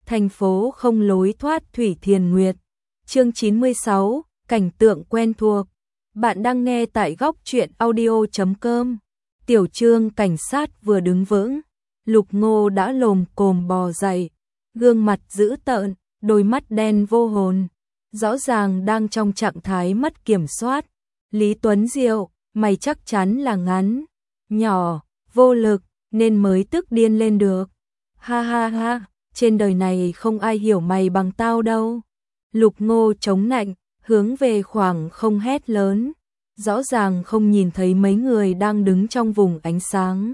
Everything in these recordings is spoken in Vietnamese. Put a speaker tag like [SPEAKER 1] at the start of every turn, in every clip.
[SPEAKER 1] thành phố không lối thoát Thủy Thiền Nguyệt. Chương 96, cảnh tượng quen thuộc. Bạn đang nghe tại góc truyện audio.com. Tiểu Trương cảnh sát vừa đứng vững, Lục Ngô đã lồm cồm bò dậy, gương mặt dữ tợn, đôi mắt đen vô hồn, rõ ràng đang trong trạng thái mất kiểm soát. Lý Tuấn Diệu, mày chắc chắn là ngắn, nhỏ, vô lực, nên mới tức điên lên được. Ha ha ha, trên đời này không ai hiểu mày bằng tao đâu. Lục Ngô chống nạnh, hướng về khoảng không hét lớn, rõ ràng không nhìn thấy mấy người đang đứng trong vùng ánh sáng.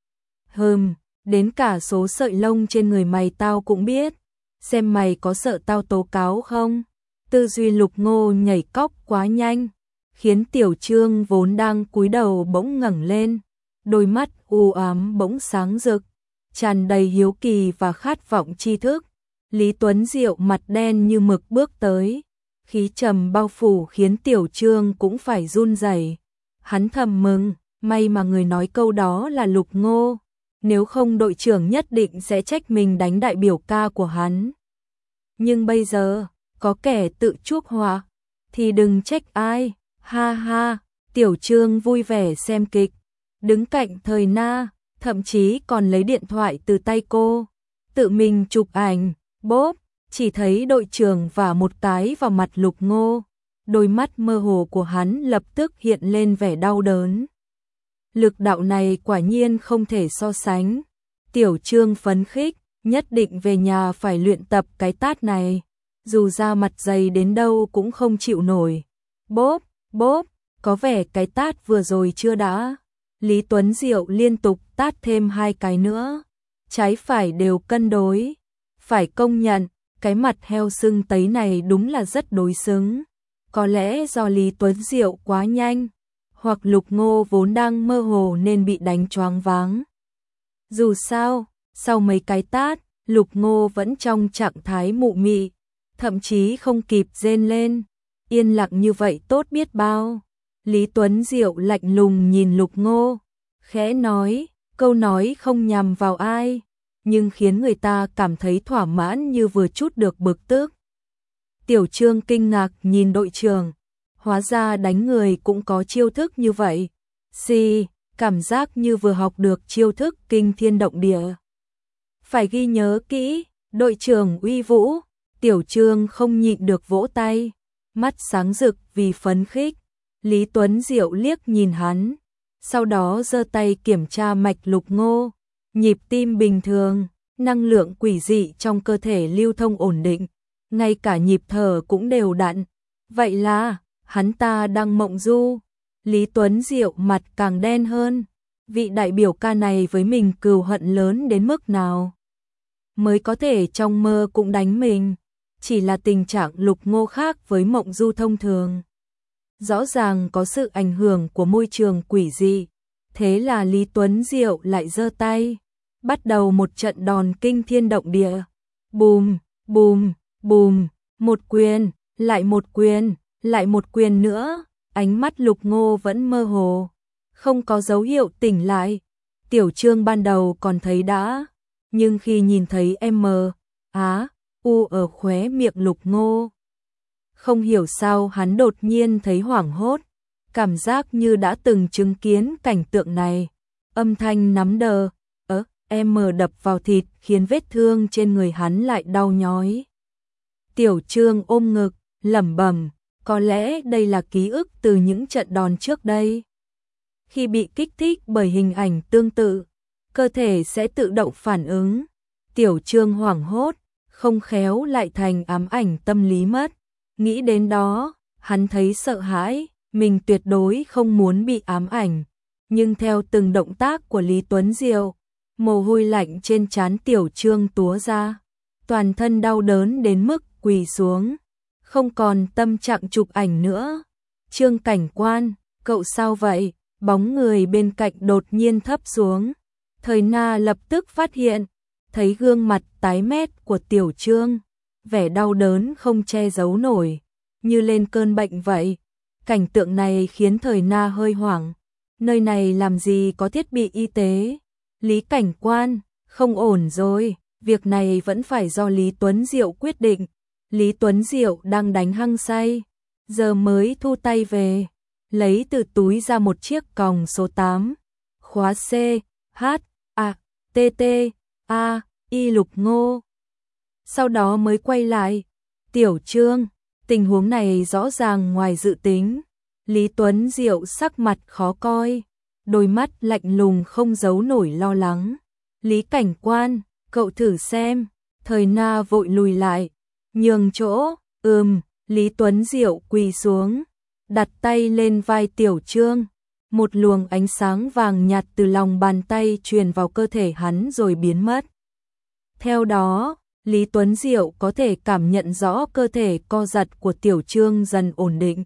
[SPEAKER 1] Đến cả số sợi lông trên người mày tao cũng biết, xem mày có sợ tao tố cáo không? Tư duy Lục Ngô nhảy cóc quá nhanh, khiến Tiểu Trương vốn đang cúi đầu bỗng ngẩng lên, đôi mắt u ám bỗng sáng rực, tràn đầy hiếu kỳ và khát vọng tri thức. Lý Tuấn Diệu mặt đen như mực bước tới, khí trầm bao phủ khiến Tiểu Trương cũng phải run rẩy. Hắn thầm mừng, may mà người nói câu đó là Lục Ngô, nếu không đội trưởng nhất định sẽ trách mình đánh đại biểu ca của hắn. Nhưng bây giờ, có kẻ tự chuốc họa, thì đừng trách ai. Ha ha, Tiểu Trương vui vẻ xem kịch, đứng cạnh Thời Na, thậm chí còn lấy điện thoại từ tay cô, tự mình chụp ảnh. Bốp, chỉ thấy đội trưởng vả một cái vào mặt Lục Ngô, đôi mắt mơ hồ của hắn lập tức hiện lên vẻ đau đớn. Lực đạo này quả nhiên không thể so sánh. Tiểu Trương phấn khích, nhất định về nhà phải luyện tập cái tát này, dù da mặt dày đến đâu cũng không chịu nổi. Bốp, bốp, có vẻ cái tát vừa rồi chưa đã. Lý Tuấn Diệu liên tục tát thêm 2 cái nữa, trái phải đều cân đối. Phải công nhận, cái mặt heo sưng tấy này đúng là rất đối xứng. Có lẽ do Lý Tuấn Diệu quá nhanh, hoặc Lục Ngô vốn đang mơ hồ nên bị đánh choáng váng. Dù sao, sau mấy cái tát, Lục Ngô vẫn trong trạng thái mụ mị, thậm chí không kịp rên lên. Yên lặng như vậy tốt biết bao. Lý Tuấn Diệu lạnh lùng nhìn Lục Ngô, khẽ nói, câu nói không nhằm vào ai, nhưng khiến người ta cảm thấy thỏa mãn như vừa trút được bực tức. Tiểu Trương kinh ngạc nhìn đội trưởng, hóa ra đánh người cũng có chiêu thức như vậy. Cảm giác như vừa học được chiêu thức kinh thiên động địa. Phải ghi nhớ kỹ, đội trưởng uy vũ. Tiểu Trương không nhịn được vỗ tay, mắt sáng rực vì phấn khích. Lý Tuấn Diệu liếc nhìn hắn, sau đó giơ tay kiểm tra mạch Lục Ngô. Nhịp tim bình thường, năng lượng quỷ dị trong cơ thể lưu thông ổn định, ngay cả nhịp thở cũng đều đặn. Vậy là, hắn ta đang mộng du. Lý Tuấn Diệu mặt càng đen hơn, vị đại biểu ca này với mình cừu hận lớn đến mức nào. Mới có thể trong mơ cũng đánh mình, chỉ là tình trạng Lục Ngô khác với mộng du thông thường. Rõ ràng có sự ảnh hưởng của môi trường quỷ dị, thế là Lý Tuấn Diệu lại giơ tay, bắt đầu một trận đòn kinh thiên động địa. Bùm, bùm, bùm, một quyền, lại một quyền, lại một quyền nữa. Ánh mắt Lục Ngô vẫn mơ hồ, không có dấu hiệu tỉnh lại. Tiểu Trương ban đầu còn thấy đã, nhưng khi nhìn thấy U ở khóe miệng Lục Ngô, không hiểu sao hắn đột nhiên thấy hoảng hốt, cảm giác như đã từng chứng kiến cảnh tượng này. Âm thanh nắm đờ, đập vào thịt khiến vết thương trên người hắn lại đau nhói. Tiểu Trương ôm ngực, lẩm bẩm, có lẽ đây là ký ức từ những trận đòn trước đây. Khi bị kích thích bởi hình ảnh tương tự, cơ thể sẽ tự động phản ứng. Tiểu Trương hoảng hốt, không khéo lại thành ám ảnh tâm lý mất. Nghĩ đến đó, hắn thấy sợ hãi, mình tuyệt đối không muốn bị ám ảnh. Nhưng theo từng động tác của Lý Tuấn Diệu, mồ hôi lạnh trên trán Tiểu Trương túa ra, toàn thân đau đớn đến mức quỳ xuống, không còn tâm trạng chụp ảnh nữa. Trương cảnh quan, cậu sao vậy? Bóng người bên cạnh đột nhiên thấp xuống. Thời Na lập tức phát hiện, thấy gương mặt tái mét của Tiểu Trương, vẻ đau đớn không che giấu nổi, như lên cơn bệnh vậy. Cảnh tượng này khiến Thời Na hơi hoảng. Nơi này làm gì có thiết bị y tế? Lý cảnh quan, không ổn rồi, việc này vẫn phải do Lý Tuấn Diệu quyết định. Lý Tuấn Diệu đang đánh hăng say, giờ mới thu tay về, lấy từ túi ra một chiếc còng số 8, khóa C, H, A, T, T, A, Y Lục Ngô. Sau đó mới quay lại, Tiểu Trương, tình huống này rõ ràng ngoài dự tính. Lý Tuấn Diệu sắc mặt khó coi, đôi mắt lạnh lùng không giấu nổi lo lắng. Lý cảnh quan, cậu thử xem. Thời Na vội lùi lại, nhường chỗ. Lý Tuấn Diệu quỳ xuống, đặt tay lên vai Tiểu Trương. Một luồng ánh sáng vàng nhạt từ lòng bàn tay truyền vào cơ thể hắn rồi biến mất. Theo đó, Lý Tuấn Diệu có thể cảm nhận rõ cơ thể co giật của Tiểu Trương dần ổn định.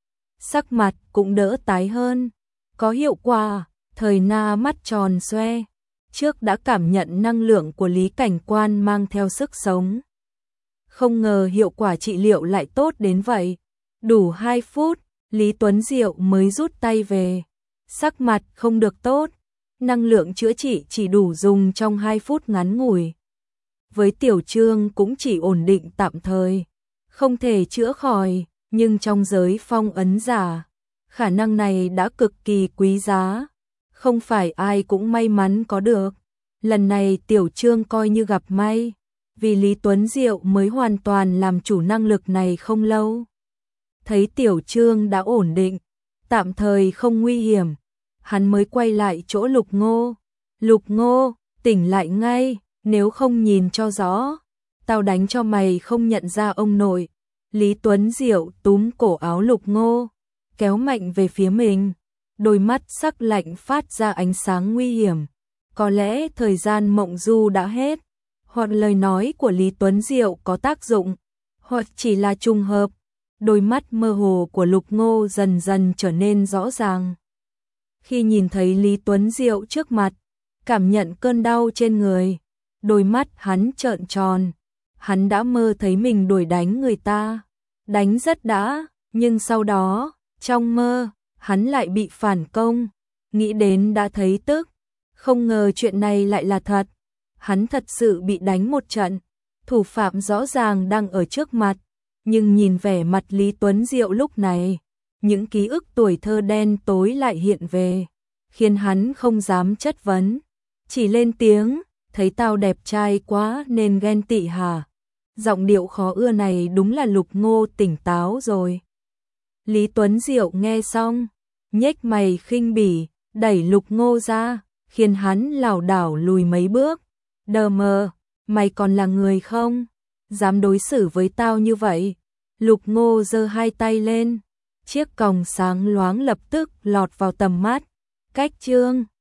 [SPEAKER 1] Sắc mặt cũng đỡ tái hơn. Có hiệu quả. Thời Na mắt tròn xoe, trước đã cảm nhận năng lượng của Lý cảnh quan mang theo sức sống. Không ngờ hiệu quả trị liệu lại tốt đến vậy. Đủ 2 phút, Lý Tuấn Diệu mới rút tay về. Sắc mặt không được tốt, năng lượng chữa trị chỉ đủ dùng trong 2 phút ngắn ngủi. Với Tiểu Trương cũng chỉ ổn định tạm thời, không thể chữa khỏi, nhưng trong giới phong ấn giả, khả năng này đã cực kỳ quý giá, không phải ai cũng may mắn có được. Lần này Tiểu Trương coi như gặp may, vì Lý Tuấn Diệu mới hoàn toàn làm chủ năng lực này không lâu. Thấy Tiểu Trương đã ổn định, tạm thời không nguy hiểm, hắn mới quay lại chỗ Lục Ngô. Lục Ngô, tỉnh lại ngay, nếu không nhìn cho rõ, tao đánh cho mày không nhận ra ông nội. Lý Tuấn Diệu túm cổ áo Lục Ngô, kéo mạnh về phía mình, đôi mắt sắc lạnh phát ra ánh sáng nguy hiểm. Có lẽ thời gian mộng du đã hết, hoặc lời nói của Lý Tuấn Diệu có tác dụng, hoặc chỉ là trùng hợp. Đôi mắt mơ hồ của Lục Ngô dần dần trở nên rõ ràng. Khi nhìn thấy Lý Tuấn Diệu trước mặt, cảm nhận cơn đau trên người, đôi mắt hắn trợn tròn. Hắn đã mơ thấy mình đuổi đánh người ta, đánh rất đã, nhưng sau đó, trong mơ, hắn lại bị phản công. Nghĩ đến đã thấy tức, không ngờ chuyện này lại là thật. Hắn thật sự bị đánh một trận, thủ phạm rõ ràng đang ở trước mặt, nhưng nhìn vẻ mặt Lý Tuấn Diệu lúc này, những ký ức tuổi thơ đen tối lại hiện về, khiến hắn không dám chất vấn, chỉ lên tiếng, thấy tao đẹp trai quá nên ghen tị hả? Giọng điệu khó ưa này đúng là Lục Ngô tỉnh táo rồi. Lý Tuấn Diệu nghe xong, nhếch mày khinh bỉ, đẩy Lục Ngô ra, khiến hắn lảo đảo lùi mấy bước. Đờ mờ, mày còn là người không? Dám đối xử với tao như vậy? Lục Ngô giơ 2 tay lên, chiếc còng sáng loáng lập tức lọt vào tầm mắt. Cách Trương